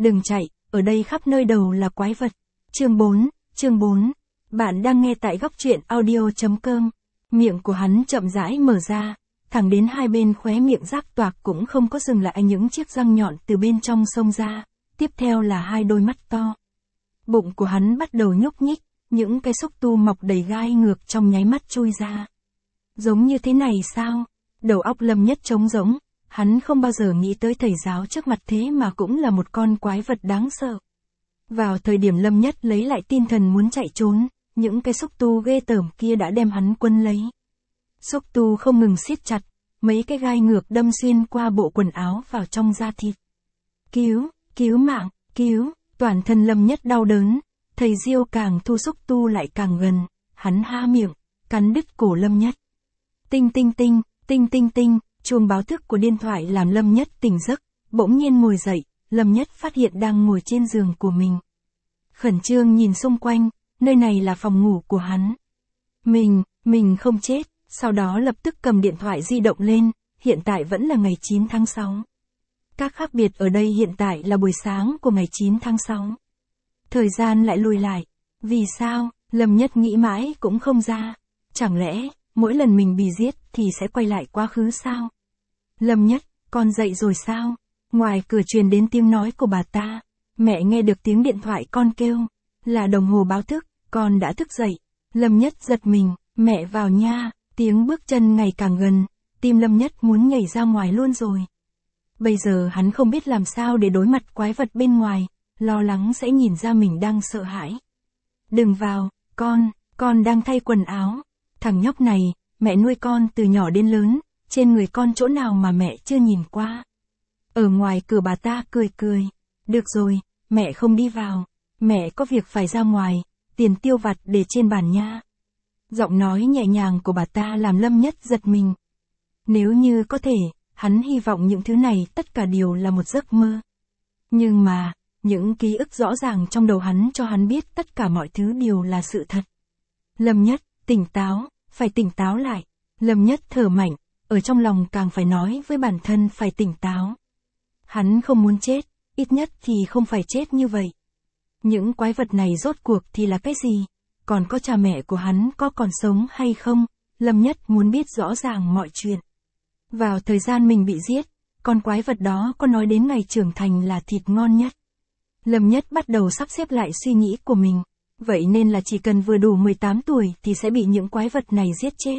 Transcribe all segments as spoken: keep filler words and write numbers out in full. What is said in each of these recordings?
đừng chạy, ở đây khắp nơi đầu là quái vật. Chương bốn, chương bốn. Bạn đang nghe tại góc truyện audio chấm com. Miệng của hắn chậm rãi mở ra, thẳng đến hai bên khóe miệng rác toạc cũng không có dừng lại những chiếc răng nhọn từ bên trong xông ra, tiếp theo là hai đôi mắt to. Bụng của hắn bắt đầu nhúc nhích, những cái xúc tu mọc đầy gai ngược trong nháy mắt chui ra. Giống như thế này sao? Đầu óc Lâm Nhất trống rỗng, hắn không bao giờ nghĩ tới thầy giáo trước mặt thế mà cũng là một con quái vật đáng sợ. Vào thời điểm Lâm Nhất lấy lại tinh thần muốn chạy trốn, những cái xúc tu ghê tởm kia đã đem hắn quấn lấy. Xúc tu không ngừng siết chặt, mấy cái gai ngược đâm xuyên qua bộ quần áo vào trong da thịt. Cứu, cứu mạng, cứu, toàn thân Lâm Nhất đau đớn, thầy Diêu càng thu xúc tu lại càng gần, hắn há miệng, cắn đứt cổ Lâm Nhất. Tinh tinh tinh, tinh tinh tinh, chuông báo thức của điện thoại làm Lâm Nhất tỉnh giấc, bỗng nhiên ngồi dậy, Lâm Nhất phát hiện đang ngồi trên giường của mình. Khẩn trương nhìn xung quanh, nơi này là phòng ngủ của hắn. Mình, mình không chết, sau đó lập tức cầm điện thoại di động lên, hiện tại vẫn là ngày chín tháng sáu. Các khác biệt ở đây hiện tại là buổi sáng của ngày chín tháng sáu. Thời gian lại lùi lại. Vì sao? Lâm Nhất nghĩ mãi cũng không ra. Chẳng lẽ, mỗi lần mình bị giết thì sẽ quay lại quá khứ sao? Lâm Nhất, con dậy rồi sao? Ngoài cửa truyền đến tiếng nói của bà ta. Mẹ nghe được tiếng điện thoại con kêu. Là đồng hồ báo thức, con đã thức dậy. Lâm Nhất giật mình, mẹ vào nha, tiếng bước chân ngày càng gần. Tim Lâm Nhất muốn nhảy ra ngoài luôn rồi. Bây giờ hắn không biết làm sao để đối mặt quái vật bên ngoài, lo lắng sẽ nhìn ra mình đang sợ hãi. Đừng vào, con, con đang thay quần áo. Thằng nhóc này, mẹ nuôi con từ nhỏ đến lớn, trên người con chỗ nào mà mẹ chưa nhìn qua. Ở ngoài cửa bà ta cười cười. Được rồi, mẹ không đi vào. Mẹ có việc phải ra ngoài, tiền tiêu vặt để trên bàn nha. Giọng nói nhẹ nhàng của bà ta làm Lâm Nhất giật mình. Nếu như có thể, hắn hy vọng những thứ này tất cả đều là một giấc mơ. Nhưng mà, những ký ức rõ ràng trong đầu hắn cho hắn biết tất cả mọi thứ đều là sự thật. Lâm Nhất, tỉnh táo, phải tỉnh táo lại. Lâm Nhất thở mạnh, ở trong lòng càng phải nói với bản thân phải tỉnh táo. Hắn không muốn chết, ít nhất thì không phải chết như vậy. Những quái vật này rốt cuộc thì là cái gì? Còn có cha mẹ của hắn có còn sống hay không? Lâm Nhất muốn biết rõ ràng mọi chuyện. Vào thời gian mình bị giết, con quái vật đó có nói đến ngày trưởng thành là thịt ngon nhất. Lâm Nhất bắt đầu sắp xếp lại suy nghĩ của mình. Vậy nên là chỉ cần vừa đủ mười tám tuổi thì sẽ bị những quái vật này giết chết.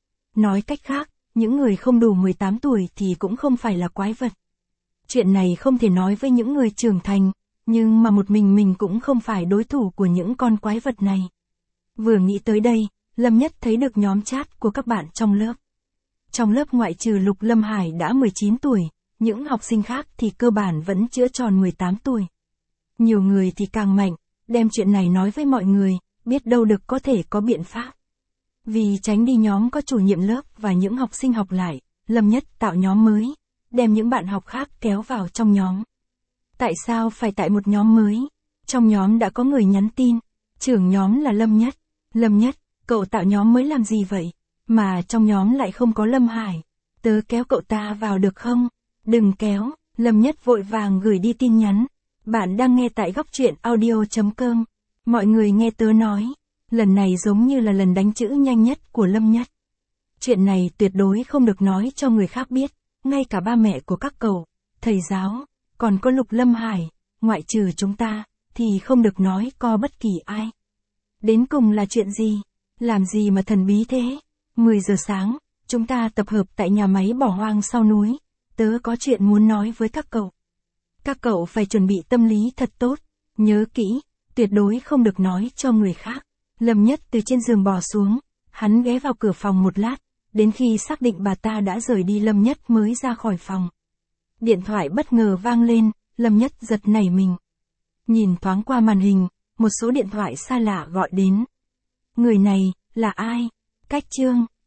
Nói cách khác, những người không đủ mười tám tuổi thì cũng không phải là quái vật. Chuyện này không thể nói với những người trưởng thành, nhưng mà một mình mình cũng không phải đối thủ của những con quái vật này. Vừa nghĩ tới đây, Lâm Nhất thấy được nhóm chat của các bạn trong lớp. Trong lớp ngoại trừ Lục Lâm Hải đã mười chín tuổi, những học sinh khác thì cơ bản vẫn chưa tròn mười tám tuổi. Nhiều người thì càng mạnh, đem chuyện này nói với mọi người, biết đâu được có thể có biện pháp. Vì tránh đi nhóm có chủ nhiệm lớp và những học sinh học lại, Lâm Nhất tạo nhóm mới, đem những bạn học khác kéo vào trong nhóm. Tại sao phải tại một nhóm mới? Trong nhóm đã có người nhắn tin, trưởng nhóm là Lâm Nhất. Lâm Nhất, cậu tạo nhóm mới làm gì vậy? Mà trong nhóm lại không có Lâm Hải. Tớ kéo cậu ta vào được không? Đừng kéo, Lâm Nhất vội vàng gửi đi tin nhắn. Bạn đang nghe tại góc truyện audio chấm com. Mọi người nghe tớ nói, lần này giống như là lần đánh chữ nhanh nhất của Lâm Nhất. Chuyện này tuyệt đối không được nói cho người khác biết, ngay cả ba mẹ của các cậu, thầy giáo, còn có Lục Lâm Hải, ngoại trừ chúng ta, thì không được nói co bất kỳ ai. Đến cùng là chuyện gì? Làm gì mà thần bí thế? mười giờ sáng, chúng ta tập hợp tại nhà máy bỏ hoang sau núi. Tớ có chuyện muốn nói với các cậu. Các cậu phải chuẩn bị tâm lý thật tốt. Nhớ kỹ, tuyệt đối không được nói cho người khác. Lâm Nhất từ trên giường bò xuống. Hắn ghé vào cửa phòng một lát. Đến khi xác định bà ta đã rời đi Lâm Nhất mới ra khỏi phòng. Điện thoại bất ngờ vang lên. Lâm Nhất giật nảy mình. Nhìn thoáng qua màn hình, một số điện thoại xa lạ gọi đến. Người này, là ai? Cách Trương,